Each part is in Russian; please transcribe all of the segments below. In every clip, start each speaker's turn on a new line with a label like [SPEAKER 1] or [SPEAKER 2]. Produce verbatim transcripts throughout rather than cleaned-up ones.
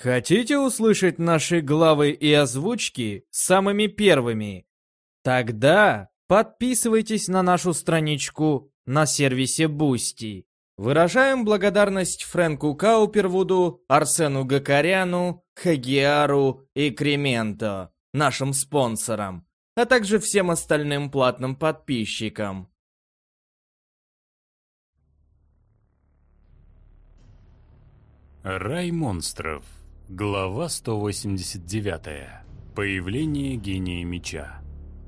[SPEAKER 1] Хотите услышать наши главы и озвучки самыми первыми? Тогда подписывайтесь на нашу страничку на сервисе Boosty. Выражаем благодарность Фрэнку Каупервуду, Арсену Гакаряну, Хагиару и Кременто, нашим спонсорам, а также всем остальным платным подписчикам.
[SPEAKER 2] Рай монстров. Глава сто восемьдесят девять. Появление гения меча.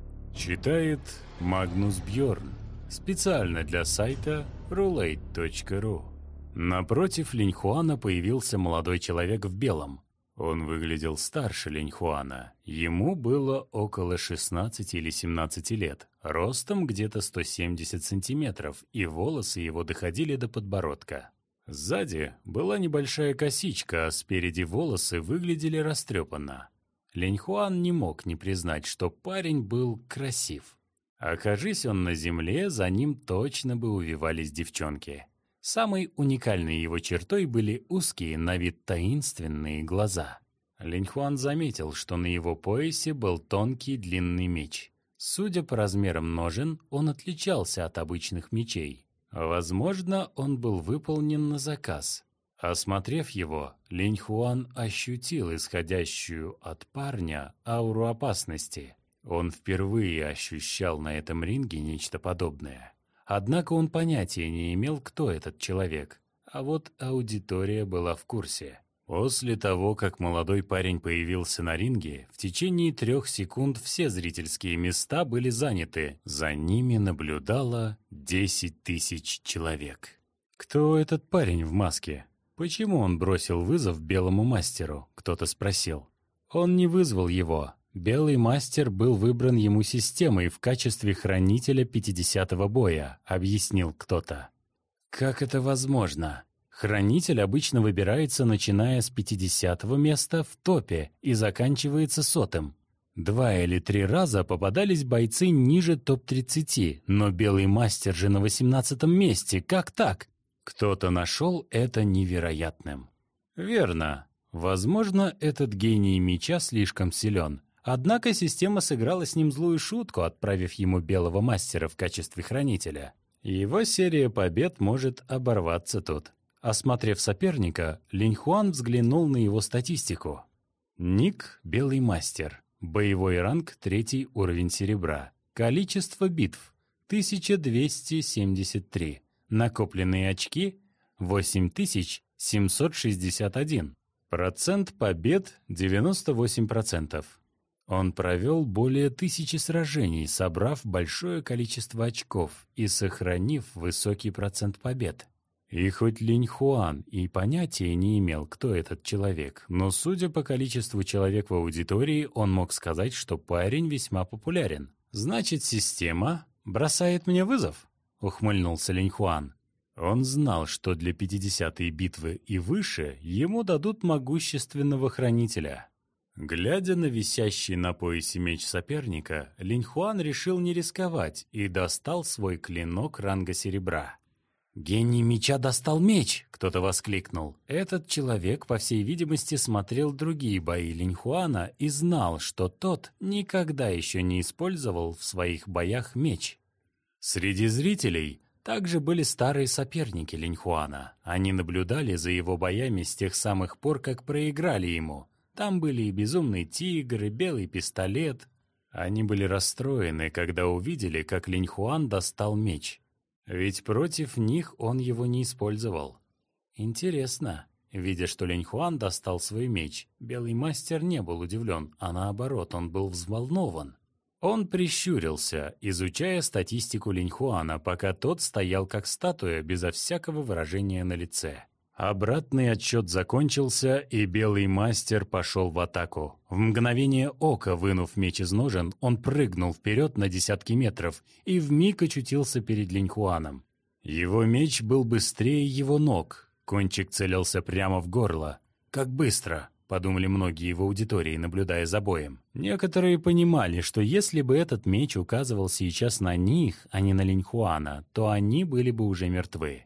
[SPEAKER 2] Читает Магнус Бьорн. Специально для сайта рулейт точка ру. Напротив Линьхуана появился молодой человек в белом. Он выглядел старше Линьхуана. Ему было около шестнадцати или семнадцати лет. Ростом где-то сто семьдесят сантиметров, и волосы его доходили до подбородка. Сзади была небольшая косичка, а спереди волосы выглядели растрепанно. Линьхуан не мог не признать, что парень был красив. Окажись он на земле, за ним точно бы увивались девчонки. Самой уникальной его чертой были узкие, на вид таинственные глаза. Линьхуан заметил, что на его поясе был тонкий длинный меч. Судя по размерам ножен, он отличался от обычных мечей. Возможно, он был выполнен на заказ. Осмотрев его, Линьхуан ощутил исходящую от парня ауру опасности. Он впервые ощущал на этом ринге нечто подобное. Однако он понятия не имел, кто этот человек. А вот аудитория была в курсе. После того, как молодой парень появился на ринге, в течение трех секунд все зрительские места были заняты. За ними наблюдало десять тысяч человек. «Кто этот парень в маске? Почему он бросил вызов белому мастеру?» — кто-то спросил. Он не вызвал его. Белый мастер был выбран ему системой в качестве хранителя пятидесятого боя, объяснил кто-то. «Как это возможно?» Хранитель обычно выбирается, начиная с пятидесятого места в топе и заканчивается сотым. Два или три раза попадались бойцы ниже топ тридцати, но белый мастер же на восемнадцатом месте. Как так? Кто-то нашел это невероятным. Верно. Возможно, этот гений меча слишком силен. Однако система сыграла с ним злую шутку, отправив ему белого мастера в качестве хранителя. Его серия побед может оборваться тут. Осмотрев соперника, Линьхуан взглянул на его статистику. Ник – белый мастер. Боевой ранг – третий уровень серебра. Количество битв – тысяча двести семьдесят три. Накопленные очки – восемь тысяч семьсот шестьдесят один. Процент побед – девяносто восемь процентов. Он провел более тысячи сражений, собрав большое количество очков и сохранив высокий процент побед. И хоть Линьхуан и понятия не имел, кто этот человек, но, судя по количеству человек в аудитории, он мог сказать, что парень весьма популярен. «Значит, система бросает мне вызов?» — ухмыльнулся Линьхуан. Он знал, что для пятидесятой битвы и выше ему дадут могущественного хранителя. Глядя на висящий на поясе меч соперника, Линьхуан решил не рисковать и достал свой клинок ранга серебра. «Гений меча достал меч!» — кто-то воскликнул. Этот человек, по всей видимости, смотрел другие бои Линьхуана и знал, что тот никогда еще не использовал в своих боях меч. Среди зрителей также были старые соперники Линьхуана. Они наблюдали за его боями с тех самых пор, как проиграли ему. Там были и Безумный Тигр, и Белый Пистолет. Они были расстроены, когда увидели, как Линьхуан достал меч. Ведь против них он его не использовал. Интересно. Видя, что Линьхуан достал свой меч, Белый мастер не был удивлен, а наоборот, он был взволнован. Он прищурился, изучая статистику Линьхуана, пока тот стоял как статуя, безо всякого выражения на лице. Обратный отсчет закончился, и Белый мастер пошел в атаку. В мгновение ока, вынув меч из ножен, он прыгнул вперед на десятки метров и вмиг очутился перед Линьхуаном. Его меч был быстрее его ног. Кончик целился прямо в горло. «Как быстро!» — подумали многие в аудитории, наблюдая за боем. Некоторые понимали, что если бы этот меч указывал сейчас на них, а не на Линьхуана, то они были бы уже мертвы.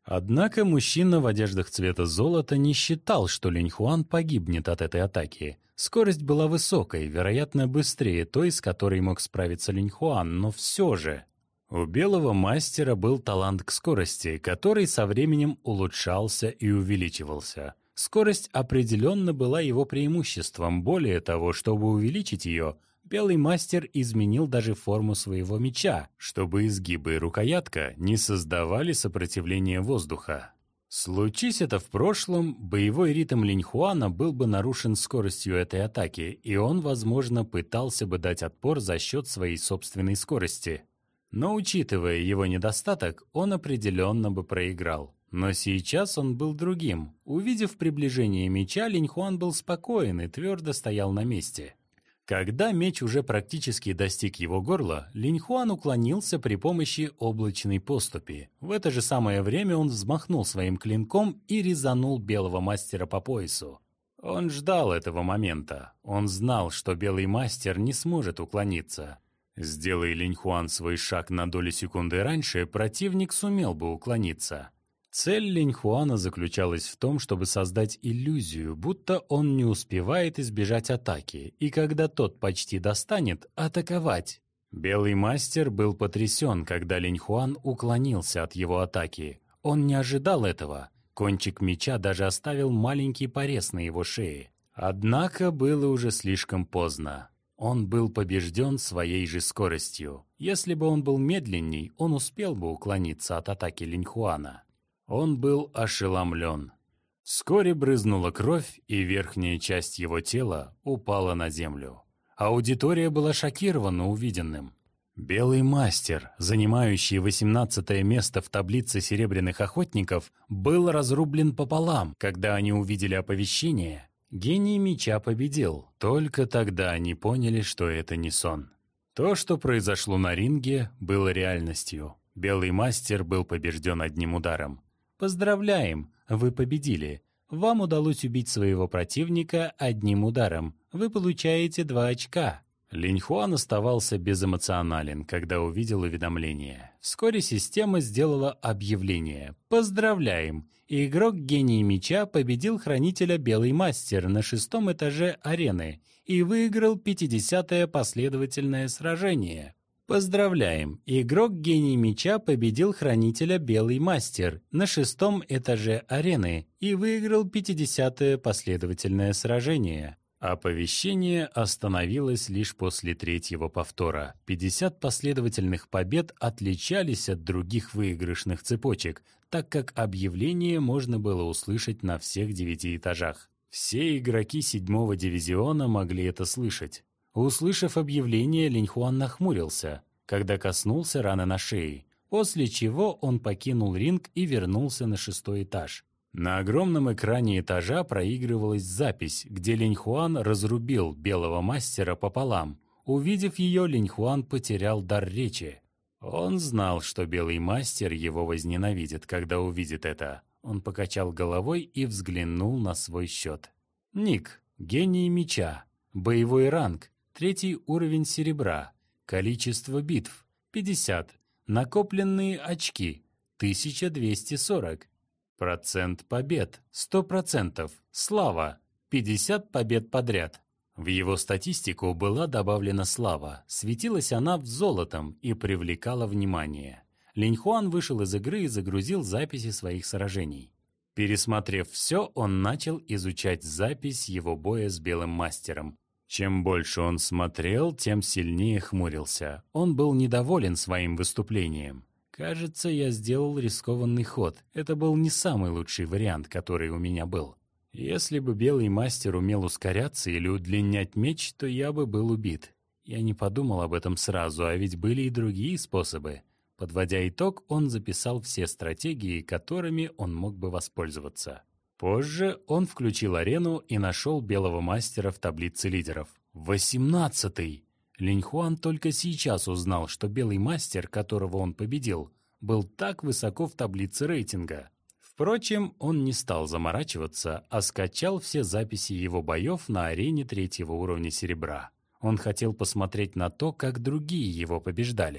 [SPEAKER 2] Однако мужчина в одеждах цвета золота не считал, что Линьхуан погибнет от этой атаки. Скорость была высокой, вероятно, быстрее той, с которой мог справиться Линьхуан, но все же... У белого мастера был талант к скорости, который со временем улучшался и увеличивался. Скорость определенно была его преимуществом. Более того, чтобы увеличить ее, белый мастер изменил даже форму своего меча, чтобы изгибы и рукоятка не создавали сопротивления воздуха. Случись это в прошлом, боевой ритм Линьхуана был бы нарушен скоростью этой атаки, и он, возможно, пытался бы дать отпор за счет своей собственной скорости. Но, учитывая его недостаток, он определенно бы проиграл. Но сейчас он был другим. Увидев приближение меча, Линьхуан был спокоен и твердо стоял на месте. Когда меч уже практически достиг его горла, Линьхуан уклонился при помощи облачной поступи. В это же самое время он взмахнул своим клинком и резанул белого мастера по поясу. Он ждал этого момента. Он знал, что белый мастер не сможет уклониться. Сделай Линьхуан свой шаг на долю секунды раньше, противник сумел бы уклониться. Цель Линьхуана заключалась в том, чтобы создать иллюзию, будто он не успевает избежать атаки, и когда тот почти достанет, атаковать. Белый мастер был потрясен, когда Линьхуан уклонился от его атаки. Он не ожидал этого. Кончик меча даже оставил маленький порез на его шее. Однако было уже слишком поздно. Он был побежден своей же скоростью. Если бы он был медленней, он успел бы уклониться от атаки Линьхуана. Он был ошеломлен. Вскоре брызнула кровь, и верхняя часть его тела упала на землю. Аудитория была шокирована увиденным. Белый мастер, занимающий восемнадцатое место в таблице серебряных охотников, был разрублен пополам, когда они увидели оповещение. Гений меча победил. Только тогда они поняли, что это не сон. То, что произошло на ринге, было реальностью. Белый мастер был побежден одним ударом. Поздравляем, вы победили. Вам удалось убить своего противника одним ударом. Вы получаете два очка. Линьхуан оставался безэмоционален, когда увидел уведомление. Вскоре система сделала объявление. Поздравляем! Игрок Гений Меча победил хранителя Белый Мастер на шестом этаже арены и выиграл пятидесятое последовательное сражение. Поздравляем! Игрок Гений Меча победил хранителя Белый Мастер на шестом этаже арены и выиграл пятидесятое последовательное сражение. Оповещение остановилось лишь после третьего повтора. пятьдесят последовательных побед отличались от других выигрышных цепочек, так как объявление можно было услышать на всех девяти этажах. Все игроки седьмого дивизиона могли это слышать. Услышав объявление, Линьхуан нахмурился, когда коснулся раны на шее, после чего он покинул ринг и вернулся на шестой этаж. На огромном экране этажа проигрывалась запись, где Линьхуан разрубил белого мастера пополам. Увидев ее, Линьхуан потерял дар речи. Он знал, что белый мастер его возненавидит, когда увидит это. Он покачал головой и взглянул на свой счет. Ник, гений меча, боевой ранг, третий уровень серебра, количество битв пятьдесят, накопленные очки тысяча двести сорок. Процент побед – сто процентов. Слава – пятьдесят побед подряд. В его статистику была добавлена слава. Светилась она в золотом и привлекала внимание. Линьхуан вышел из игры и загрузил записи своих сражений. Пересмотрев все, он начал изучать запись его боя с белым мастером. Чем больше он смотрел, тем сильнее хмурился. Он был недоволен своим выступлением. Кажется, я сделал рискованный ход. Это был не самый лучший вариант, который у меня был. Если бы белый мастер умел ускоряться или удлинять меч, то я бы был убит. Я не подумал об этом сразу, а ведь были и другие способы. Подводя итог, он записал все стратегии, которыми он мог бы воспользоваться. Позже он включил арену и нашел белого мастера в таблице лидеров. восемнадцатый! Линьхуан только сейчас узнал, что белый мастер, которого он победил, был так высоко в таблице рейтинга. Впрочем, он не стал заморачиваться, а скачал все записи его боев на арене третьего уровня серебра. Он хотел посмотреть на то, как другие его побеждали.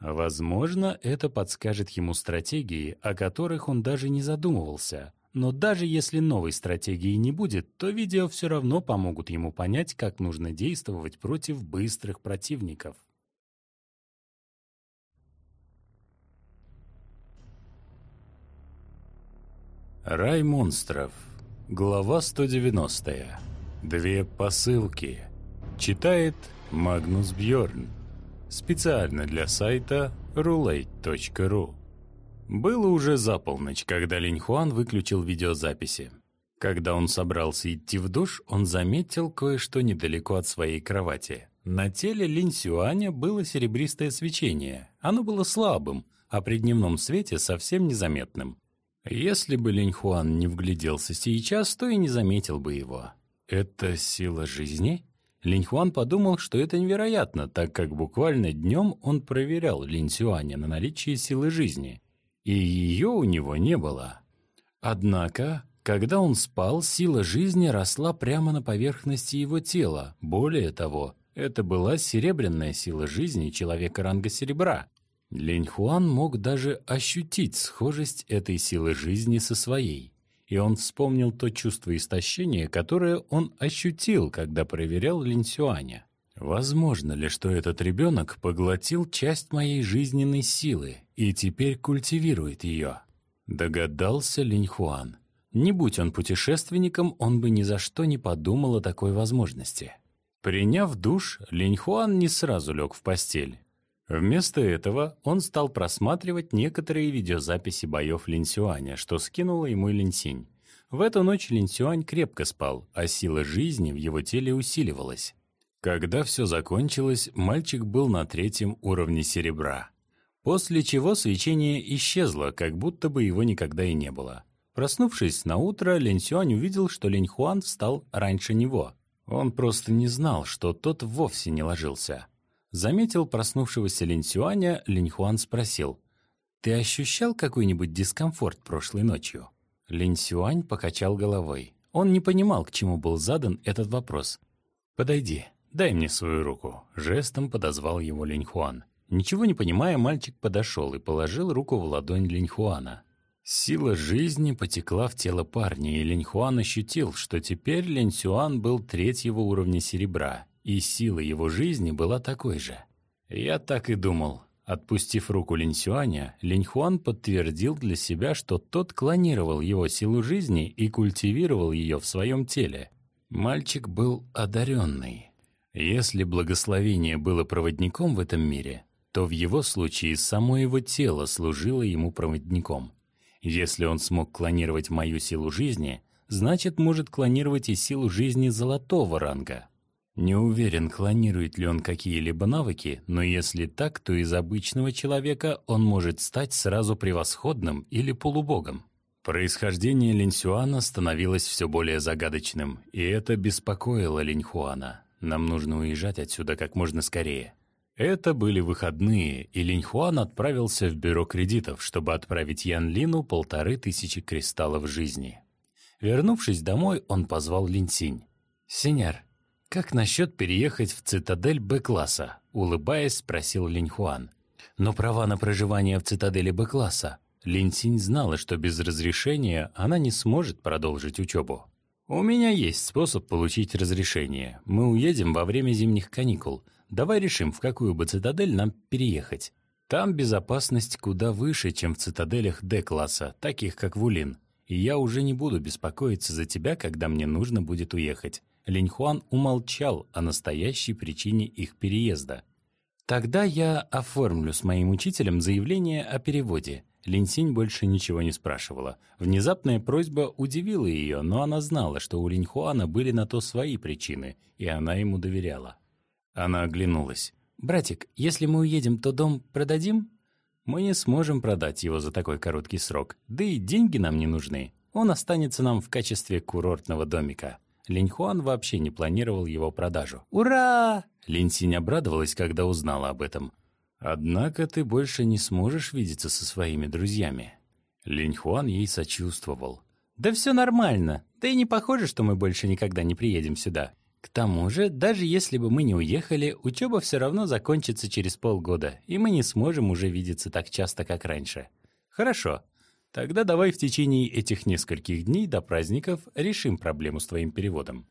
[SPEAKER 2] Возможно, это подскажет ему стратегии, о которых он даже не задумывался. Но даже если новой стратегии не будет, то видео все равно помогут ему понять, как нужно действовать против быстрых противников. Рай монстров. Глава сто девяностая. Две посылки. Читает Магнус Бьорн. Специально для сайта рулейт точка ру. Было уже за полночь, когда Линь Хуан выключил видеозаписи. Когда он собрался идти в душ, он заметил кое-что недалеко от своей кровати. На теле Линь Сюаня было серебристое свечение. Оно было слабым, а при дневном свете совсем незаметным. Если бы Линь Хуан не вгляделся сейчас, то и не заметил бы его. Это сила жизни? Линь Хуан подумал, что это невероятно, так как буквально днем он проверял Линь Сюаня на наличие силы жизни, и ее у него не было. Однако, когда он спал, сила жизни росла прямо на поверхности его тела. Более того, это была серебряная сила жизни человека ранга серебра. Линь Хуан мог даже ощутить схожесть этой силы жизни со своей. И он вспомнил то чувство истощения, которое он ощутил, когда проверял Линь Сюаня. Возможно ли, что этот ребенок поглотил часть моей жизненной силы и теперь культивирует ее? Догадался Линь Хуан. Не будь он путешественником, он бы ни за что не подумал о такой возможности. Приняв душ, Линь Хуан не сразу лег в постель. Вместо этого он стал просматривать некоторые видеозаписи боев Линь Сюаня, что скинула ему Линь Синь. В эту ночь Линь Сюань крепко спал, а сила жизни в его теле усиливалась. Когда все закончилось, мальчик был на третьем уровне серебра. После чего свечение исчезло, как будто бы его никогда и не было. Проснувшись на утро, Линь Сюань увидел, что Линь Хуан встал раньше него. Он просто не знал, что тот вовсе не ложился. Заметил проснувшегося Линь Сюаня, Линь Хуан спросил: «Ты ощущал какой-нибудь дискомфорт прошлой ночью?» Линь Сюань покачал головой. Он не понимал, к чему был задан этот вопрос. «Подойди, дай мне свою руку», — жестом подозвал его Линь Хуан. Ничего не понимая, мальчик подошел и положил руку в ладонь Линь Хуана. Сила жизни потекла в тело парня, и Линь Хуан ощутил, что теперь Линь Сюань был третьего уровня серебра, и сила его жизни была такой же. Я так и думал. Отпустив руку Линь Сюаня, Линь Хуан подтвердил для себя, что тот клонировал его силу жизни и культивировал ее в своем теле. Мальчик был одаренный. Если благословение было проводником в этом мире, то в его случае само его тело служило ему проводником. Если он смог клонировать мою силу жизни, значит, может клонировать и силу жизни золотого ранга. Не уверен, клонирует ли он какие-либо навыки, но если так, то из обычного человека он может стать сразу превосходным или полубогом. Происхождение Линь Сюаня становилось все более загадочным, и это беспокоило Линь Хуана. Нам нужно уезжать отсюда как можно скорее. Это были выходные, и Линь Хуан отправился в бюро кредитов, чтобы отправить Ян Лину полторы тысячи кристаллов жизни. Вернувшись домой, он позвал Линь Синь. «Сеньор, как насчет переехать в цитадель Б-класса?» — улыбаясь, спросил Линь Хуан. Но права на проживание в цитадели Б-класса. Линь Синь знала, что без разрешения она не сможет продолжить учебу. «У меня есть способ получить разрешение. Мы уедем во время зимних каникул. Давай решим, в какую бы цитадель нам переехать. Там безопасность куда выше, чем в цитаделях Д-класса, таких как Вулин. И я уже не буду беспокоиться за тебя, когда мне нужно будет уехать». Линь Хуан умолчал о настоящей причине их переезда. «Тогда я оформлю с моим учителем заявление о переводе». Линь Синь больше ничего не спрашивала. Внезапная просьба удивила ее, но она знала, что у Линь Хуана были на то свои причины, и она ему доверяла. Она оглянулась. «Братик, если мы уедем, то дом продадим?» «Мы не сможем продать его за такой короткий срок, да и деньги нам не нужны. Он останется нам в качестве курортного домика». Линь Хуан вообще не планировал его продажу. «Ура!» Линь Синь обрадовалась, когда узнала об этом. «Однако ты больше не сможешь видеться со своими друзьями». Линь Хуан ей сочувствовал. «Да все нормально. Да и не похоже, что мы больше никогда не приедем сюда. К тому же, даже если бы мы не уехали, учеба все равно закончится через полгода, и мы не сможем уже видеться так часто, как раньше. Хорошо. Тогда давай в течение этих нескольких дней до праздников решим проблему с твоим переводом.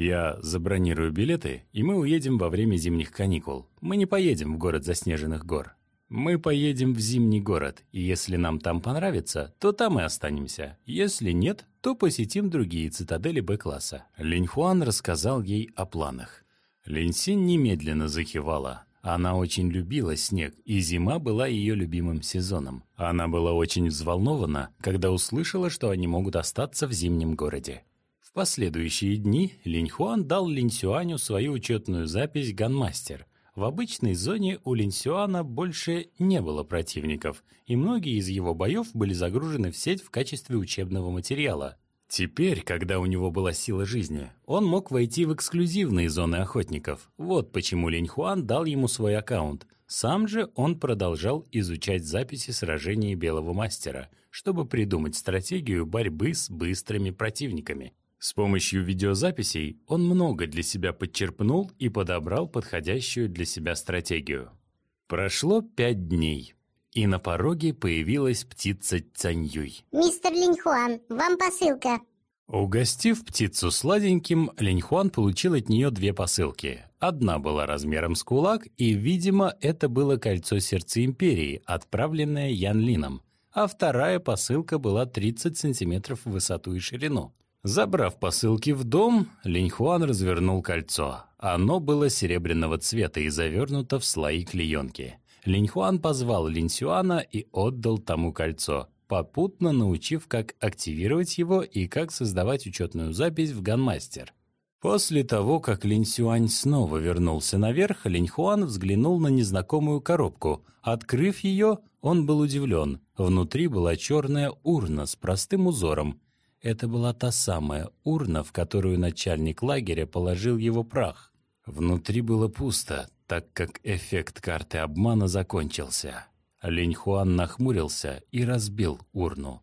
[SPEAKER 2] Я забронирую билеты, и мы уедем во время зимних каникул. Мы не поедем в город заснеженных гор. Мы поедем в зимний город, и если нам там понравится, то там и останемся. Если нет, то посетим другие цитадели Б-класса. Линьхуан рассказал ей о планах. Линьсинь немедленно закивала. Она очень любила снег, и зима была ее любимым сезоном. Она была очень взволнована, когда услышала, что они могут остаться в зимнем городе. В последующие дни Линьхуан дал Линьсюаню свою учетную запись «Ганмастер». В обычной зоне у Линьсюана больше не было противников, и многие из его боев были загружены в сеть в качестве учебного материала. Теперь, когда у него была сила жизни, он мог войти в эксклюзивные зоны охотников. Вот почему Линьхуан дал ему свой аккаунт. Сам же он продолжал изучать записи сражений Белого Мастера, чтобы придумать стратегию борьбы с быстрыми противниками. С помощью видеозаписей он много для себя подчерпнул и подобрал подходящую для себя стратегию. Прошло пять дней, и на пороге появилась птица Цаньюй.
[SPEAKER 3] «Мистер Линьхуан, вам посылка».
[SPEAKER 2] Угостив птицу сладеньким, Линьхуан получил от нее две посылки. Одна была размером с кулак, и, видимо, это было кольцо сердца империи, отправленное Ян Лином, а вторая посылка была тридцать сантиметров в высоту и ширину. Забрав посылки в дом, Линьхуан развернул кольцо. Оно было серебряного цвета и завернуто в слои клеенки. Линьхуан позвал Линьсюана и отдал тому кольцо, попутно научив, как активировать его и как создавать учетную запись в Ганмастер. После того, как Линьсюань снова вернулся наверх, Линьхуан взглянул на незнакомую коробку. Открыв ее, он был удивлен. Внутри была черная урна с простым узором. Это была та самая урна, в которую начальник лагеря положил его прах. Внутри было пусто, так как эффект карты обмана закончился. Линьхуан нахмурился и разбил урну.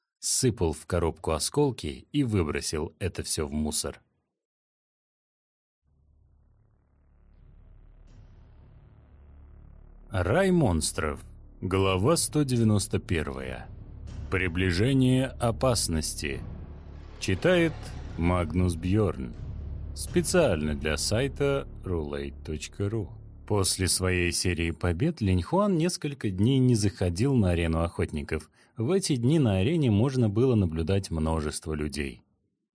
[SPEAKER 2] Сыпал в коробку осколки и выбросил это все в мусор. Рай монстров. Глава сто девяносто первая. Приближение опасности. Читает Магнус Бьорн. Специально для сайта рулейт точка ру. После своей серии побед Линьхуан несколько дней не заходил на арену охотников. В эти дни на арене можно было наблюдать множество людей.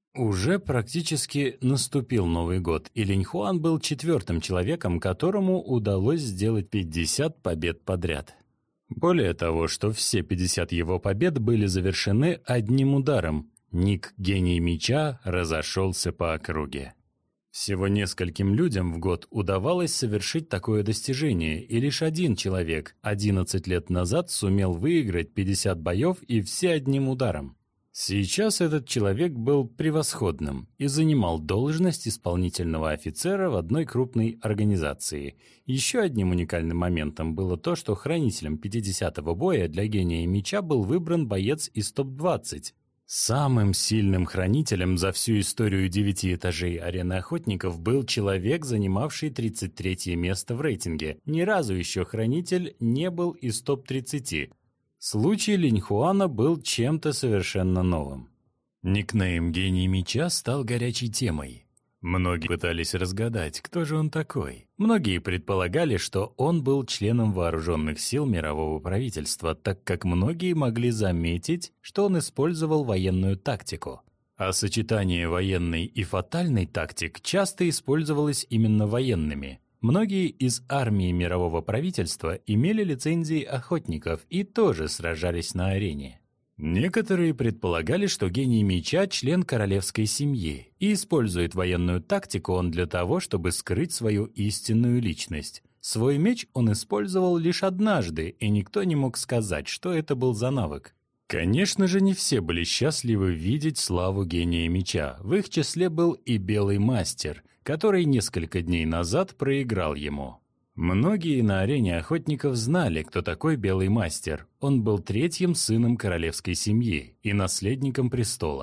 [SPEAKER 2] Уже практически наступил Новый год, и Линьхуан был четвертым человеком, которому удалось сделать пятьдесят побед подряд. Более того, что все пятьдесят его побед были завершены одним ударом. Ник Гений Меча разошелся по округе. Всего нескольким людям в год удавалось совершить такое достижение, и лишь один человек одиннадцать лет назад сумел выиграть пятьдесят боев и все одним ударом. Сейчас этот человек был превосходным и занимал должность исполнительного офицера в одной крупной организации. Еще одним уникальным моментом было то, что хранителем пятидесятого боя для Гения Меча был выбран боец из топ двадцать. Самым сильным хранителем за всю историю девяти этажей арены охотников был человек, занимавший тридцать третье место в рейтинге. Ни разу еще хранитель не был из топ тридцати. Случай Линьхуана был чем-то совершенно новым. Никнейм Гений Меча стал горячей темой. Многие пытались разгадать, кто же он такой. Многие предполагали, что он был членом вооруженных сил мирового правительства, так как многие могли заметить, что он использовал военную тактику. А сочетание военной и фатальной тактик часто использовалось именно военными. Многие из армии мирового правительства имели лицензии охотников и тоже сражались на арене. Некоторые предполагали, что Гений Меча – член королевской семьи, и использует военную тактику он для того, чтобы скрыть свою истинную личность. Свой меч он использовал лишь однажды, и никто не мог сказать, что это был за навык. Конечно же, не все были счастливы видеть славу Гения Меча. В их числе был и Белый Мастер, который несколько дней назад проиграл ему. Многие на арене охотников знали, кто такой Белый Мастер. Он был третьим сыном королевской семьи и наследником престола.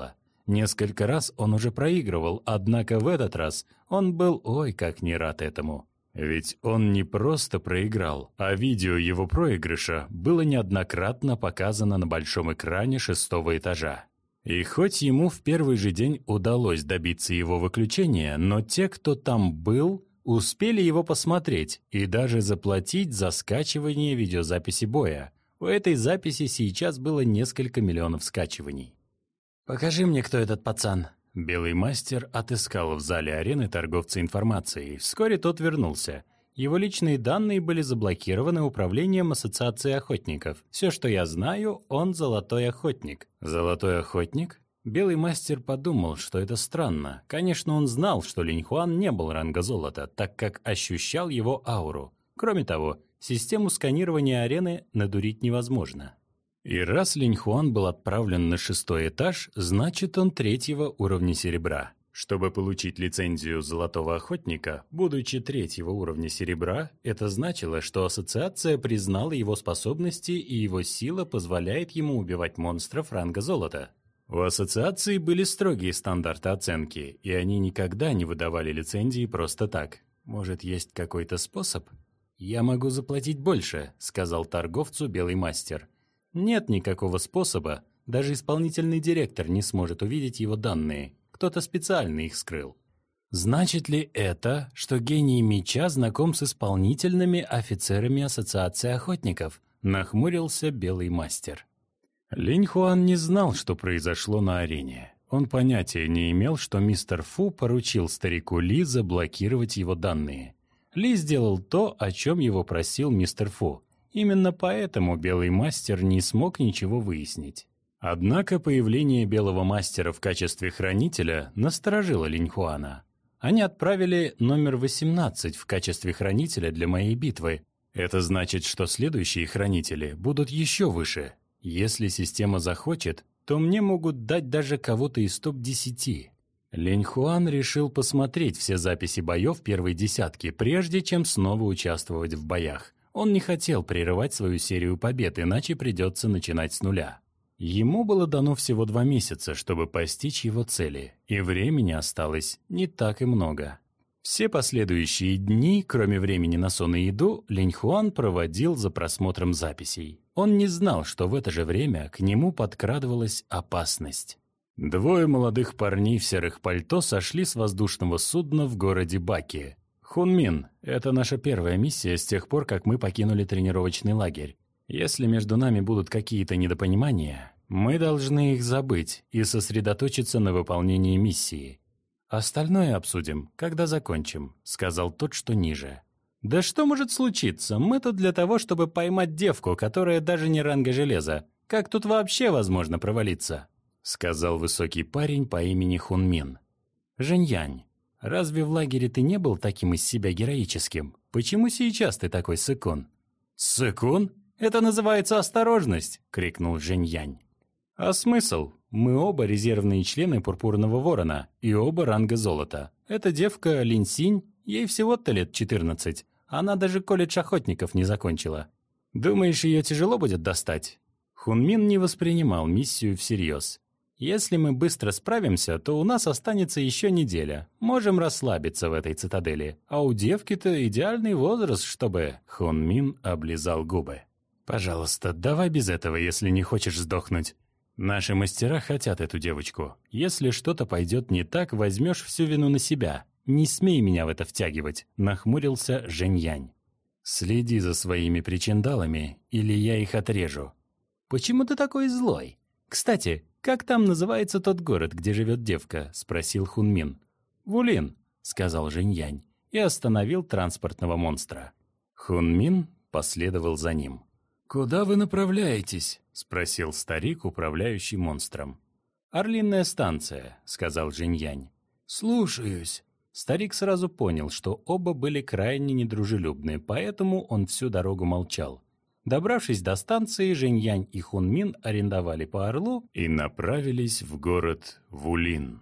[SPEAKER 2] Несколько раз он уже проигрывал, однако в этот раз он был ой как не рад этому. Ведь он не просто проиграл, а видео его проигрыша было неоднократно показано на большом экране шестого этажа. И хоть ему в первый же день удалось добиться его выключения, но те, кто там был, успели его посмотреть и даже заплатить за скачивание видеозаписи боя. У этой записи сейчас было несколько миллионов скачиваний. «Покажи мне, кто этот пацан». Белый мастер отыскал в зале арены торговца информацией. Вскоре тот вернулся. Его личные данные были заблокированы управлением Ассоциации охотников. Все, что я знаю, он золотой охотник. Золотой охотник? Белый мастер подумал, что это странно. Конечно, он знал, что Линьхуан не был ранга золота, так как ощущал его ауру. Кроме того, систему сканирования арены надурить невозможно. И раз Линьхуан был отправлен на шестой этаж, значит, он третьего уровня серебра. Чтобы получить лицензию золотого охотника, будучи третьего уровня серебра, это значило, что ассоциация признала его способности и его сила позволяет ему убивать монстров ранга золота. У ассоциации были строгие стандарты оценки, и они никогда не выдавали лицензии просто так. Может, есть какой-то способ? «Я могу заплатить больше», — сказал торговцу белый мастер. Нет никакого способа, даже исполнительный директор не сможет увидеть его данные. Кто-то специально их скрыл. Значит ли это, что гений меча знаком с исполнительными офицерами Ассоциации охотников? Нахмурился белый мастер. Линьхуан не знал, что произошло на арене. Он понятия не имел, что мистер Фу поручил старику Ли заблокировать его данные. Ли сделал то, о чем его просил мистер Фу. Именно поэтому белый мастер не смог ничего выяснить. Однако появление белого мастера в качестве хранителя насторожило Линьхуана. Они отправили номер восемнадцать в качестве хранителя для моей битвы. Это значит, что следующие хранители будут еще выше. Если система захочет, то мне могут дать даже кого-то из топ десять. Линьхуан решил посмотреть все записи боев первой десятки, прежде чем снова участвовать в боях. Он не хотел прерывать свою серию побед, иначе придется начинать с нуля. Ему было дано всего два месяца, чтобы постичь его цели, и времени осталось не так и много. Все последующие дни, кроме времени на сон и еду, Линьхуан проводил за просмотром записей. Он не знал, что в это же время к нему подкрадывалась опасность. Двое молодых парней в серых пальто сошли с воздушного судна в городе Баки. «Хунмин, это наша первая миссия с тех пор, как мы покинули тренировочный лагерь. Если между нами будут какие-то недопонимания, мы должны их забыть и сосредоточиться на выполнении миссии. Остальное обсудим, когда закончим», — сказал тот, что ниже. «Да что может случиться? Мы тут для того, чтобы поймать девку, которая даже не ранга железа. Как тут вообще возможно провалиться?» — сказал высокий парень по имени Хунмин. «Женьянь, разве в лагере ты не был таким из себя героическим? Почему сейчас ты такой сыкун?» «Сыкун? Это называется осторожность!» — крикнул Женьянь. «А смысл? Мы оба резервные члены Пурпурного Ворона и оба ранга золота. Эта девка Линьсинь, ей всего-то лет четырнадцать. Она даже колледж охотников не закончила. Думаешь, ее тяжело будет достать?» Хунмин не воспринимал миссию всерьез. «Если мы быстро справимся, то у нас останется еще неделя. Можем расслабиться в этой цитадели. А у девки-то идеальный возраст, чтобы...» Хунмин облизал губы. «Пожалуйста, давай без этого, если не хочешь сдохнуть. Наши мастера хотят эту девочку. Если что-то пойдет не так, возьмешь всю вину на себя. Не смей меня в это втягивать», — нахмурился Женьянь. «Следи за своими причиндалами, или я их отрежу». «Почему ты такой злой? Кстати, как там называется тот город, где живет девка?» — спросил Хунмин. «Вулин», — сказал Женьянь и остановил транспортного монстра. Хунмин последовал за ним. «Куда вы направляетесь?» — спросил старик, управляющий монстром. «Орлиная станция», — сказал Женьянь. «Слушаюсь». Старик сразу понял, что оба были крайне недружелюбны, поэтому он всю дорогу молчал. Добравшись до станции, Женьянь и Хунмин арендовали по орлу и направились в город Вулин.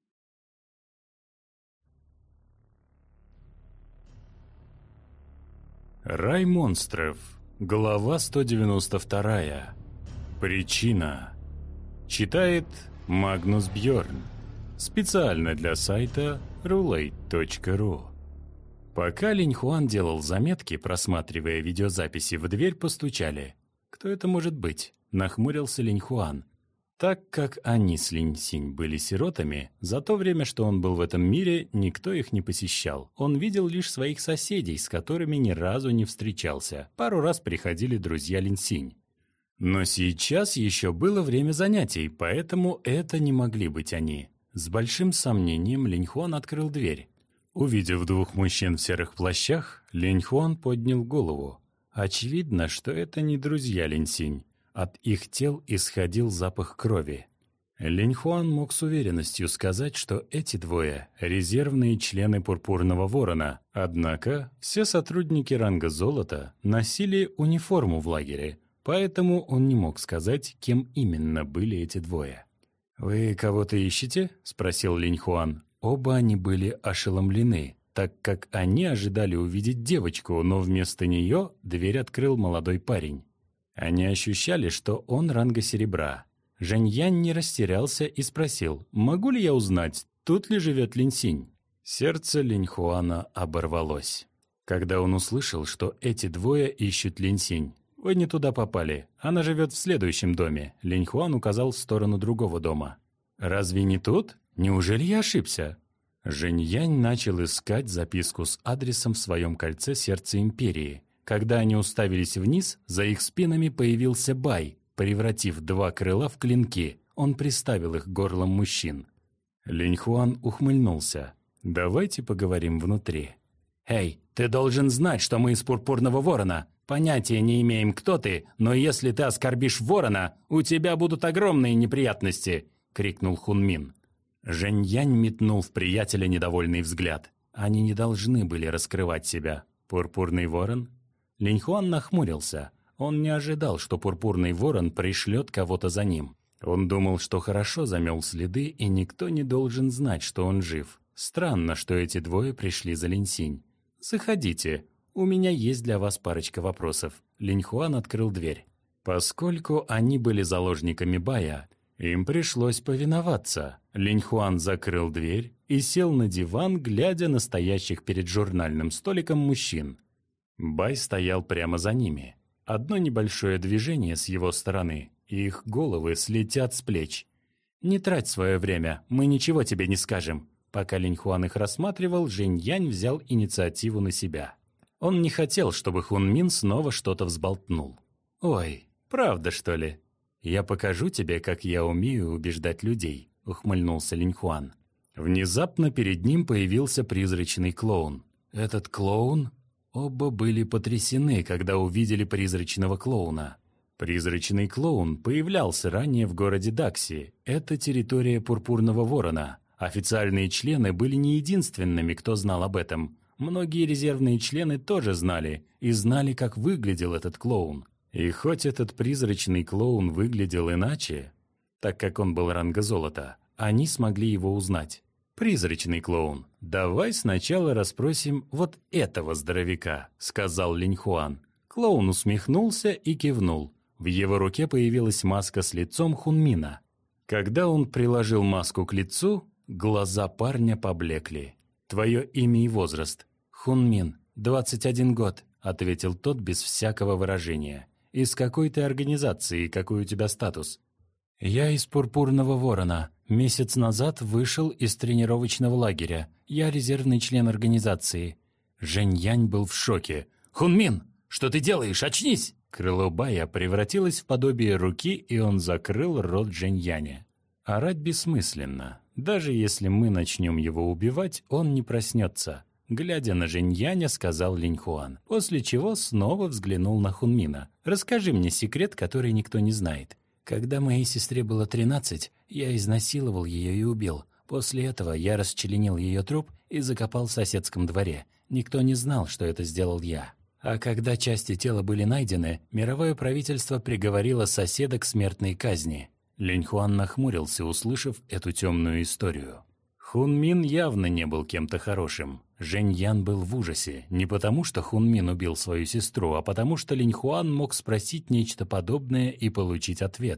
[SPEAKER 2] Рай монстров. Глава сто девяносто вторая. Причина. Читает Магнус Бьорн. Специально для сайта рулейт точка ру. Пока Линьхуан делал заметки, просматривая видеозаписи, в дверь постучали. «Кто это может быть?» – нахмурился Линьхуан. Так как они с Линьсинь были сиротами, за то время, что он был в этом мире, никто их не посещал. Он видел лишь своих соседей, с которыми ни разу не встречался. Пару раз приходили друзья Линьсинь. Но сейчас еще было время занятий, поэтому это не могли быть они. С большим сомнением Линьхуан открыл дверь. Увидев двух мужчин в серых плащах, Линьхуан поднял голову. Очевидно, что это не друзья Линьсинь. От их тел исходил запах крови. Линьхуан мог с уверенностью сказать, что эти двое – резервные члены Пурпурного Ворона. Однако все сотрудники ранга золота носили униформу в лагере, поэтому он не мог сказать, кем именно были эти двое. «Вы кого-то ищете?» – спросил Линьхуан. Оба они были ошеломлены, так как они ожидали увидеть девочку, но вместо нее дверь открыл молодой парень. Они ощущали, что он ранга серебра. Жэньянь не растерялся и спросил, «Могу ли я узнать, тут ли живет Линьсинь?» Сердце Линьхуана оборвалось, когда он услышал, что эти двое ищут Линьсинь. «Вы не туда попали. Она живет в следующем доме». Линьхуан указал в сторону другого дома. «Разве не тут? Неужели я ошибся?» Жэньянь начал искать записку с адресом в своем кольце сердца Империи. Когда они уставились вниз, за их спинами появился Бай, превратив два крыла в клинки. Он приставил их к горлам мужчин. Линьхуан ухмыльнулся. «Давайте поговорим внутри». «Эй, ты должен знать, что мы из Пурпурного Ворона. Понятия не имеем, кто ты, но если ты оскорбишь Ворона, у тебя будут огромные неприятности!» — крикнул Хунмин. Жэньянь метнул в приятеля недовольный взгляд. Они не должны были раскрывать себя. Пурпурный Ворон? Линьхуан нахмурился. Он не ожидал, что Пурпурный Ворон пришлет кого-то за ним. Он думал, что хорошо замел следы, и никто не должен знать, что он жив. Странно, что эти двое пришли за Линьсинь. «Заходите. У меня есть для вас парочка вопросов». Линьхуан открыл дверь. Поскольку они были заложниками Бая, им пришлось повиноваться. Линьхуан закрыл дверь и сел на диван, глядя на стоящих перед журнальным столиком мужчин. Бай стоял прямо за ними. Одно небольшое движение с его стороны, и их головы слетят с плеч. «Не трать свое время, мы ничего тебе не скажем». Пока Линьхуан их рассматривал, Жэньянь взял инициативу на себя. Он не хотел, чтобы Хунмин снова что-то взболтнул. «Ой, правда, что ли? Я покажу тебе, как я умею убеждать людей», — ухмыльнулся Линьхуан. Внезапно перед ним появился призрачный клоун. Этот клоун? Оба были потрясены, когда увидели призрачного клоуна. Призрачный клоун появлялся ранее в городе Дакси. Это территория Пурпурного Ворона. Официальные члены были не единственными, кто знал об этом. Многие резервные члены тоже знали, и знали, как выглядел этот клоун. И хоть этот призрачный клоун выглядел иначе, так как он был ранга золота, они смогли его узнать. «Призрачный клоун, давай сначала расспросим вот этого здоровяка», — сказал Линьхуан. Клоун усмехнулся и кивнул. В его руке появилась маска с лицом Хунмина. Когда он приложил маску к лицу, глаза парня поблекли. «Твое имя и возраст?» «Хунмин, двадцать один год», — ответил тот без всякого выражения. «Из какой ты организации и какой у тебя статус?» «Я из Пурпурного Ворона. Месяц назад вышел из тренировочного лагеря. Я резервный член организации». Жэньянь был в шоке. «Хунмин, что ты делаешь? Очнись!» Крыло Бая превратилось в подобие руки, и он закрыл рот Жэньяня. Орать бессмысленно. Даже если мы начнем его убивать, он не проснется. Глядя на Жэньяня, сказал Линьхуан, после чего снова взглянул на Хунмина. «Расскажи мне секрет, который никто не знает». «Когда моей сестре было тринадцать, я изнасиловал ее и убил. После этого я расчленил ее труп и закопал в соседском дворе. Никто не знал, что это сделал я. А когда части тела были найдены, мировое правительство приговорило соседа к смертной казни». Линьхуан нахмурился, услышав эту темную историю. Хунмин явно не был кем-то хорошим. Жэньян был в ужасе, не потому что Хунмин убил свою сестру, а потому что Линьхуан мог спросить нечто подобное и получить ответ.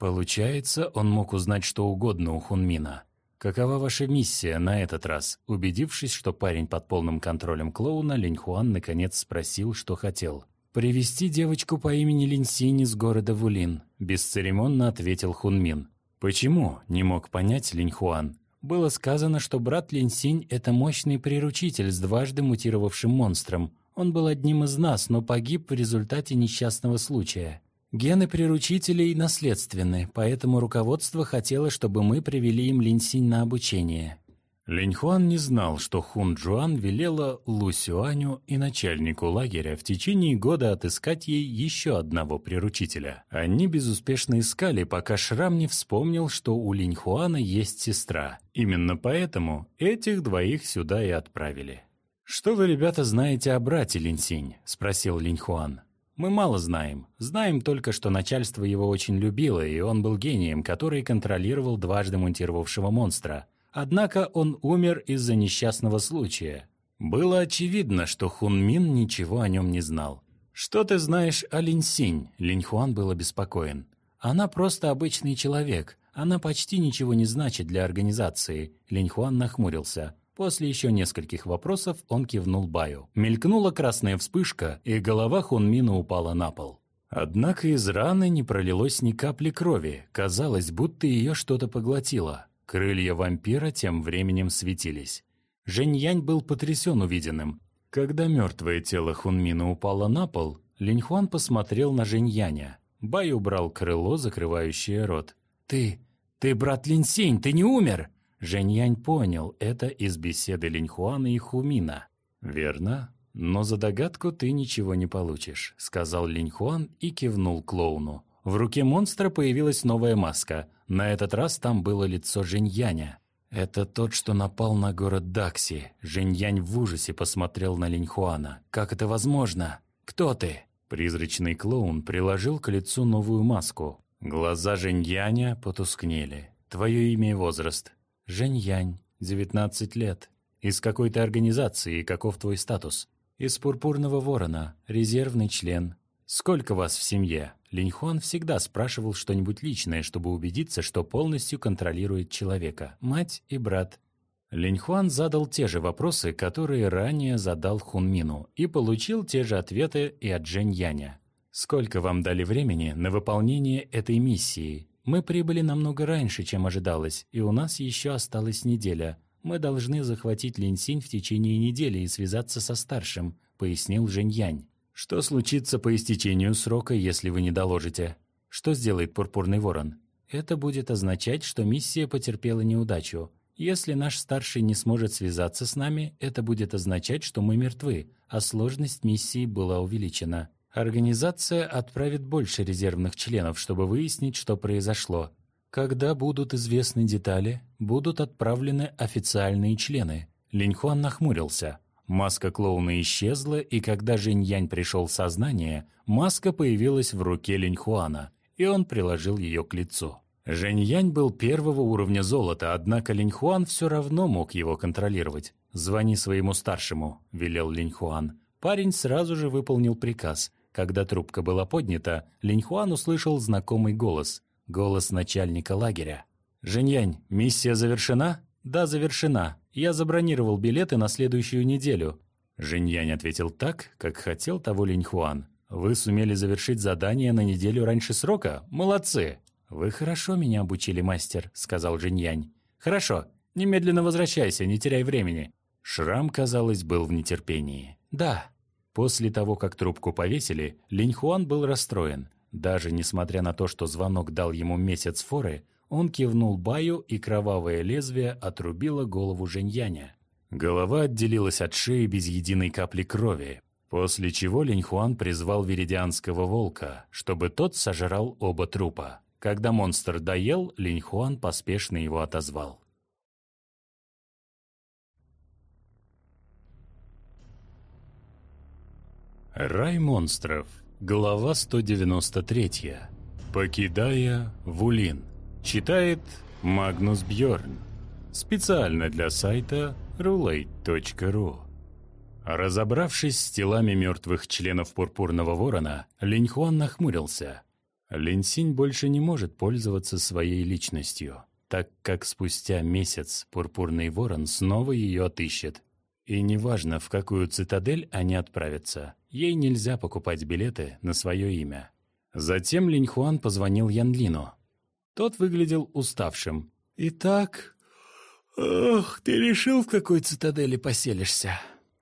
[SPEAKER 2] Получается, он мог узнать что угодно у Хунмина. Какова ваша миссия на этот раз? Убедившись, что парень под полным контролем клоуна, Линьхуан наконец спросил, что хотел. «Привести девочку по имени Линьсинь из города Вулин», – бесцеремонно ответил Хунмин. «Почему?» – не мог понять Линьхуан. Было сказано, что брат Линьсинь – это мощный приручитель с дважды мутировавшим монстром. Он был одним из нас, но погиб в результате несчастного случая. Гены приручителей наследственны, поэтому руководство хотело, чтобы мы привели им Линьсинь на обучение». Линьхуан не знал, что Хун Джуан велела Лу Сюаню и начальнику лагеря в течение года отыскать ей еще одного приручителя. Они безуспешно искали, пока Шрам не вспомнил, что у Линьхуана есть сестра. Именно поэтому этих двоих сюда и отправили. «Что вы, ребята, знаете о брате Линьсинь?» – спросил Линьхуан. «Мы мало знаем. Знаем только, что начальство его очень любило, и он был гением, который контролировал дважды мутировавшего монстра. Однако он умер из-за несчастного случая». Было очевидно, что Хунмин ничего о нем не знал. «Что ты знаешь о Линьсинь?» Линьхуан был обеспокоен. «Она просто обычный человек. Она почти ничего не значит для организации». Линьхуан нахмурился. После еще нескольких вопросов он кивнул Баю. Мелькнула красная вспышка, и голова Хунмина упала на пол. Однако из раны не пролилось ни капли крови. Казалось, будто ее что-то поглотило. Крылья вампира тем временем светились. Жэньянь был потрясен увиденным. Когда мертвое тело Хунмина упало на пол, Линьхуан посмотрел на Жэньяня. Бай убрал крыло, закрывающее рот. «Ты... ты брат Линьсинь, ты не умер?» Жэньянь понял это из беседы Линьхуана и Хунмина. «Верно, но за догадку ты ничего не получишь», — сказал Линьхуан и кивнул клоуну. В руке монстра появилась новая маска. На этот раз там было лицо Жэньяня. «Это тот, что напал на город Дакси». Жэньянь в ужасе посмотрел на Линьхуана. «Как это возможно? Кто ты?» Призрачный клоун приложил к лицу новую маску. Глаза Жэньяня потускнели. «Твое имя и возраст?» «Жэньянь, девятнадцать лет. Из какой ты организации и каков твой статус?» «Из Пурпурного Ворона, резервный член». «Сколько вас в семье?» Линьхуан всегда спрашивал что-нибудь личное, чтобы убедиться, что полностью контролирует человека. «Мать и брат». Линьхуан задал те же вопросы, которые ранее задал Хунмину, и получил те же ответы и от Жэньяня. «Сколько вам дали времени на выполнение этой миссии?» «Мы прибыли намного раньше, чем ожидалось, и у нас еще осталась неделя. Мы должны захватить Линьсинь в течение недели и связаться со старшим», — пояснил Жэньянь. «Что случится по истечению срока, если вы не доложите? Что сделает Пурпурный Ворон?» «Это будет означать, что миссия потерпела неудачу. Если наш старший не сможет связаться с нами, это будет означать, что мы мертвы, а сложность миссии была увеличена. Организация отправит больше резервных членов, чтобы выяснить, что произошло. Когда будут известны детали, будут отправлены официальные члены». Линьхуан нахмурился. Маска клоуна исчезла, и когда Жэньянь пришел в сознание, маска появилась в руке Линьхуана, и он приложил ее к лицу. Жэньянь был первого уровня золота, однако Линьхуан все равно мог его контролировать. «Звони своему старшему», — велел Линьхуан. Парень сразу же выполнил приказ. Когда трубка была поднята, Линьхуан услышал знакомый голос. Голос начальника лагеря. «Жэньянь, миссия завершена?» «Да, завершена. Я забронировал билеты на следующую неделю». Жэньянь ответил так, как хотел того Линьхуан. «Вы сумели завершить задание на неделю раньше срока? Молодцы!» «Вы хорошо меня обучили, мастер», — сказал Жэньянь. «Хорошо. Немедленно возвращайся, не теряй времени». Шрам, казалось, был в нетерпении. «Да». После того, как трубку повесили, Линьхуан был расстроен. Даже несмотря на то, что звонок дал ему месяц форы, он кивнул Баю, и кровавое лезвие отрубило голову Жэньяня. Голова отделилась от шеи без единой капли крови, после чего Линьхуан призвал Веридианского волка, чтобы тот сожрал оба трупа. Когда монстр доел, Линьхуан поспешно его отозвал. Рай монстров. Глава сто девяносто три. Покидая Вулин. Читает Магнус Бьорн. Специально для сайта рулейт точка ру. Разобравшись с телами мертвых членов Пурпурного Ворона, Линьхуан нахмурился. Линь Синь больше не может пользоваться своей личностью, так как спустя месяц Пурпурный Ворон снова ее отыщет. И неважно, в какую цитадель они отправятся, ей нельзя покупать билеты на свое имя. Затем Линь Хуан позвонил Ян Лину. Тот выглядел уставшим. «Итак, ох, ты решил, в какой цитадели поселишься?»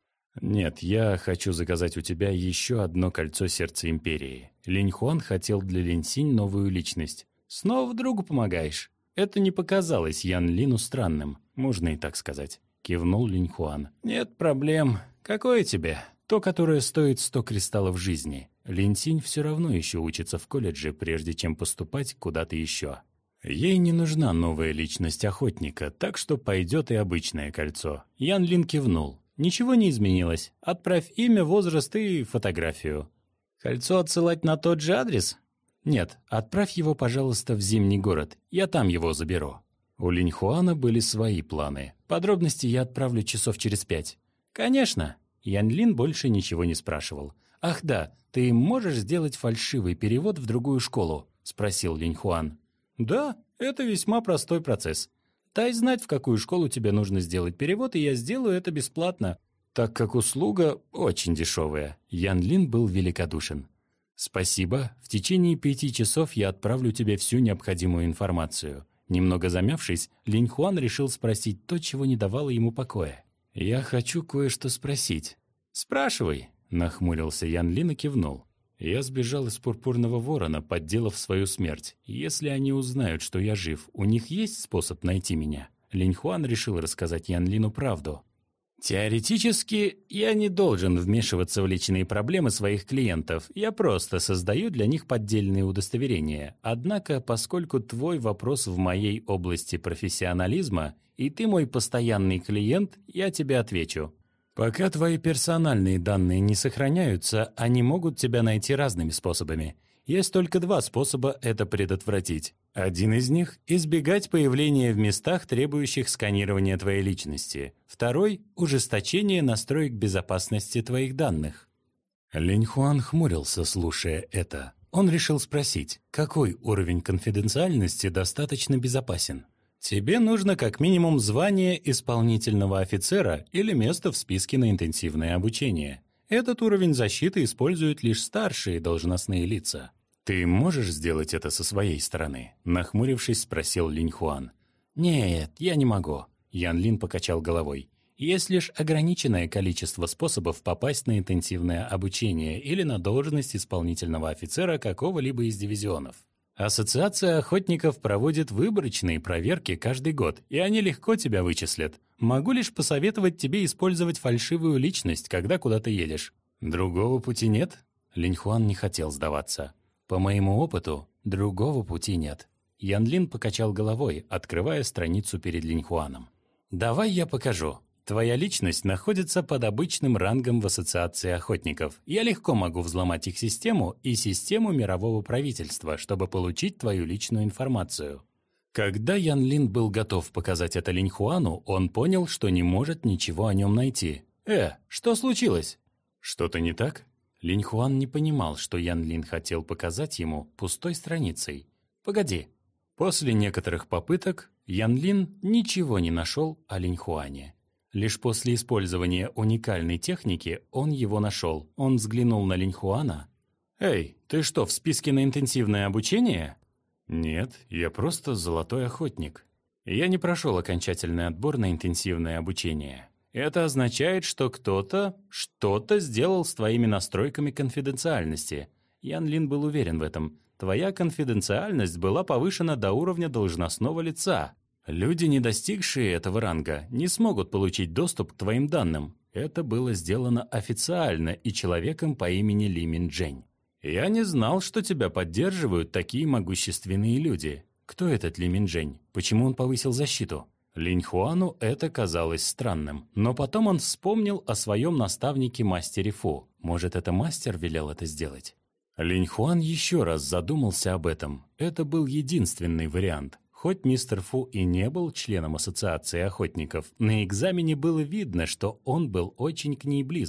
[SPEAKER 2] «Нет, я хочу заказать у тебя еще одно кольцо Сердца Империи». Линь Хуан хотел для Линь Синь новую личность. «Снова другу помогаешь?» Это не показалось Ян Лину странным, можно и так сказать. Кивнул Линь Хуан. «Нет проблем. Какое тебе? То, которое стоит сто кристаллов жизни». Линь Синь все равно еще учится в колледже, прежде чем поступать куда-то еще. Ей не нужна новая личность охотника, так что пойдет и обычное кольцо. Ян Лин кивнул. «Ничего не изменилось. Отправь имя, возраст и фотографию». «Кольцо отсылать на тот же адрес?» «Нет, отправь его, пожалуйста, в Зимний город. Я там его заберу». У Линь Хуана были свои планы. Подробности я отправлю часов через пять. «Конечно». Ян Лин больше ничего не спрашивал. «Ах да, ты можешь сделать фальшивый перевод в другую школу?» — спросил Линь Хуан. «Да, это весьма простой процесс. Дай знать, в какую школу тебе нужно сделать перевод, и я сделаю это бесплатно, так как услуга очень дешевая». Ян Лин был великодушен. «Спасибо. В течение пяти часов я отправлю тебе всю необходимую информацию». Немного замявшись, Линь Хуан решил спросить то, чего не давало ему покоя. «Я хочу кое-что спросить». «Спрашивай», — нахмурился Ян Лин и кивнул. «Я сбежал из Пурпурного Ворона, подделав свою смерть. Если они узнают, что я жив, у них есть способ найти меня?» Линь Хуан решил рассказать Ян Лину правду. «Теоретически, я не должен вмешиваться в личные проблемы своих клиентов. Я просто создаю для них поддельные удостоверения. Однако, поскольку твой вопрос в моей области профессионализма, и ты мой постоянный клиент, я тебе отвечу. Пока твои персональные данные не сохраняются, они могут тебя найти разными способами. Есть только два способа это предотвратить. Один из них – избегать появления в местах, требующих сканирования твоей личности. Второй – ужесточение настроек безопасности твоих данных». Линь Хуан хмурился, слушая это. Он решил спросить, какой уровень конфиденциальности достаточно безопасен. «Тебе нужно как минимум звание исполнительного офицера или место в списке на интенсивное обучение. Этот уровень защиты используют лишь старшие должностные лица». «Ты можешь сделать это со своей стороны?» Нахмурившись, спросил Линь Хуан. «Нет, я не могу», — Ян Лин покачал головой. «Есть лишь ограниченное количество способов попасть на интенсивное обучение или на должность исполнительного офицера какого-либо из дивизионов. Ассоциация охотников проводит выборочные проверки каждый год, и они легко тебя вычислят. Могу лишь посоветовать тебе использовать фальшивую личность, когда куда-то едешь. Другого пути нет?» Линь Хуан не хотел сдаваться. «По моему опыту, другого пути нет». Ян Лин покачал головой, открывая страницу перед Линь Хуаном. «Давай я покажу. Твоя личность находится под обычным рангом в Ассоциации охотников. Я легко могу взломать их систему и систему мирового правительства, чтобы получить твою личную информацию». Когда Ян Лин был готов показать это Линь Хуану, он понял, что не может ничего о нем найти. «Э, что случилось?» «Что-то не так?» Линь Хуан не понимал, что Ян Лин хотел показать ему пустой страницей. «Погоди». После некоторых попыток Ян Лин ничего не нашел о Линь Хуане. Лишь после использования уникальной техники он его нашел. Он взглянул на Линь Хуана. «Эй, ты что, в списке на интенсивное обучение?» «Нет, я просто золотой охотник. Я не прошел окончательный отбор на интенсивное обучение. Это означает, что кто-то что-то сделал с твоими настройками конфиденциальности». Ян Лин был уверен в этом. «Твоя конфиденциальность была повышена до уровня должностного лица. Люди, не достигшие этого ранга, не смогут получить доступ к твоим данным. Это было сделано официально и человеком по имени Ли Минджень. Я не знал, что тебя поддерживают такие могущественные люди. Кто этот Ли Минджень? Почему он повысил защиту?» Линь Хуану это казалось странным, но потом он вспомнил о своем наставнике мастере Фу. Может, это мастер велел это сделать? Линь Хуан еще раз задумался об этом. Это был единственный вариант. Хоть мистер Фу и не был членом Ассоциации охотников, на экзамене было видно, что он был очень к ней близок.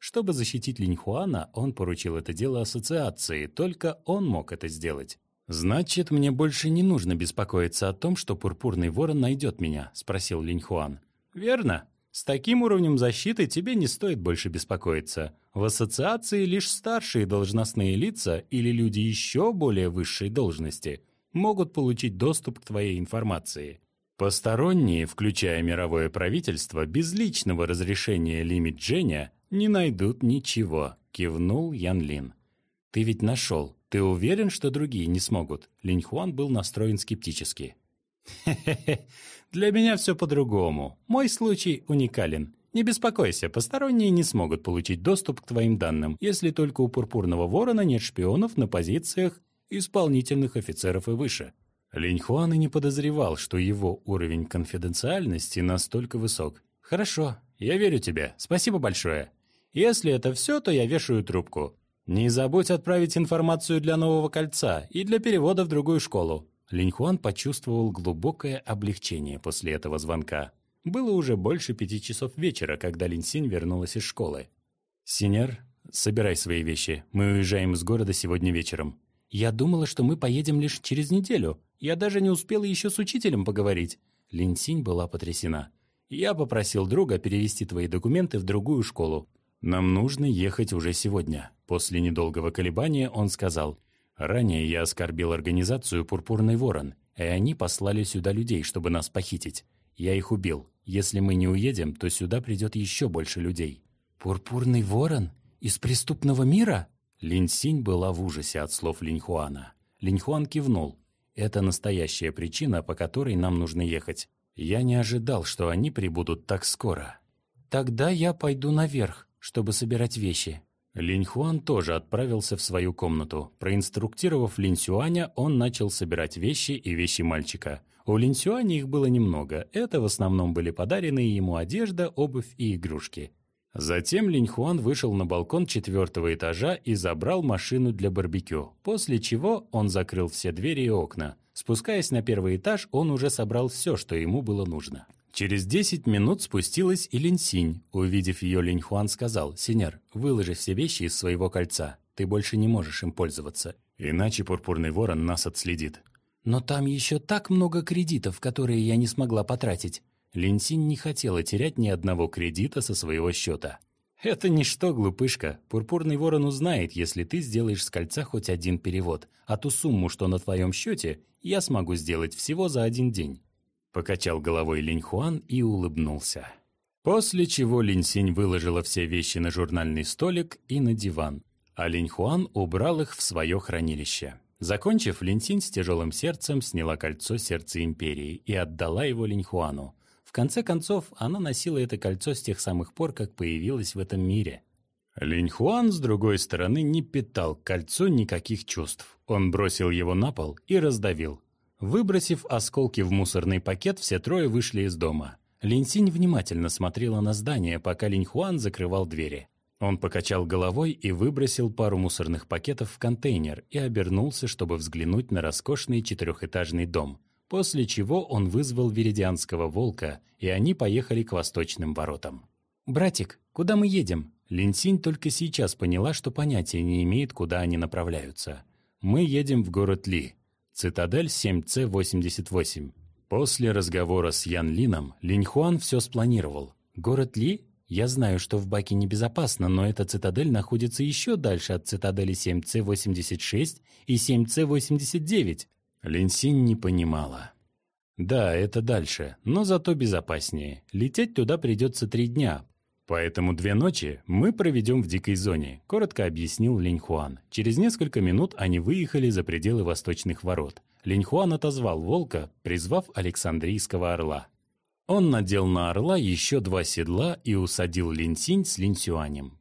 [SPEAKER 2] Чтобы защитить Линьхуана, он поручил это дело ассоциации, только он мог это сделать. «Значит, мне больше не нужно беспокоиться о том, что Пурпурный Ворон найдет меня?» – спросил Линьхуан. «Верно. С таким уровнем защиты тебе не стоит больше беспокоиться. В ассоциации лишь старшие должностные лица или люди еще более высшей должности могут получить доступ к твоей информации. Посторонние, включая мировое правительство, без личного разрешения Ли Миджэня не найдут ничего», – кивнул Ян Лин. «Ты ведь нашел. Ты уверен, что другие не смогут?» Линьхуан был настроен скептически. «Хе-хе-хе, для меня все по-другому. Мой случай уникален. Не беспокойся, посторонние не смогут получить доступ к твоим данным, если только у Пурпурного Ворона нет шпионов на позициях исполнительных офицеров и выше». Линьхуан и не подозревал, что его уровень конфиденциальности настолько высок. «Хорошо, я верю тебе. Спасибо большое. Если это все, то я вешаю трубку. Не забудь отправить информацию для нового кольца и для перевода в другую школу». Линьхуан почувствовал глубокое облегчение после этого звонка. Было уже больше пяти часов вечера, когда Линьсинь вернулась из школы. «Синьор, собирай свои вещи. Мы уезжаем из города сегодня вечером». «Я думала, что мы поедем лишь через неделю. Я даже не успела еще с учителем поговорить». Линьсинь была потрясена. «Я попросил друга перевести твои документы в другую школу. Нам нужно ехать уже сегодня». После недолгого колебания он сказал: «Ранее я оскорбил организацию «Пурпурный Ворон», и они послали сюда людей, чтобы нас похитить. Я их убил. Если мы не уедем, то сюда придет еще больше людей». «Пурпурный Ворон? Из преступного мира?» Линьсинь была в ужасе от слов Линьхуана. Линьхуан кивнул. «Это настоящая причина, по которой нам нужно ехать. Я не ожидал, что они прибудут так скоро». «Тогда я пойду наверх, чтобы собирать вещи». Линьхуан тоже отправился в свою комнату. Проинструктировав Линьсюаня, он начал собирать вещи и вещи мальчика. У Линьсюаня их было немного. Это в основном были подаренные ему одежда, обувь и игрушки. Затем Линьхуан вышел на балкон четвертого этажа и забрал машину для барбекю, после чего он закрыл все двери и окна. Спускаясь на первый этаж, он уже собрал все, что ему было нужно. Через десять минут спустилась и Линьсинь. Увидев ее, Линьхуан сказал: «Синьор, выложи все вещи из своего кольца. Ты больше не можешь им пользоваться. Иначе Пурпурный Ворон нас отследит». «Но там еще так много кредитов, которые я не смогла потратить». Линьсинь не хотела терять ни одного кредита со своего счета. «Это ничто, глупышка. Пурпурный Ворон узнает, если ты сделаешь с кольца хоть один перевод, а ту сумму, что на твоем счете, я смогу сделать всего за один день». Покачал головой Линьхуан и улыбнулся. После чего Линьсинь выложила все вещи на журнальный столик и на диван, а Линьхуан убрал их в свое хранилище. Закончив, Линьсинь с тяжелым сердцем сняла кольцо сердца Империи и отдала его Линьхуану. В конце концов, она носила это кольцо с тех самых пор, как появилась в этом мире. Линьхуан, с другой стороны, не питал к кольцу никаких чувств. Он бросил его на пол и раздавил. Выбросив осколки в мусорный пакет, все трое вышли из дома. Линьсинь внимательно смотрела на здание, пока Линьхуан закрывал двери. Он покачал головой и выбросил пару мусорных пакетов в контейнер и обернулся, чтобы взглянуть на роскошный четырехэтажный дом. После чего он вызвал Виридианского волка, и они поехали к восточным воротам. «Братик, куда мы едем?» Линьсинь только сейчас поняла, что понятия не имеет, куда они направляются. «Мы едем в город Ли, цитадель семь С восемьдесят восемь». После разговора с Ян Лином Линьхуан все спланировал. «Город Ли? Я знаю, что в Баке небезопасно, но эта цитадель находится еще дальше от цитадели семь С восемьдесят шесть и семь С восемьдесят девять». Линьсинь не понимала. «Да, это дальше, но зато безопаснее. Лететь туда придется три дня, поэтому две ночи мы проведем в дикой зоне», — коротко объяснил Линьхуан. Через несколько минут они выехали за пределы восточных ворот. Линьхуан отозвал волка, призвав Александрийского орла. Он надел на орла еще два седла и усадил Линьсинь с Линьсюанем.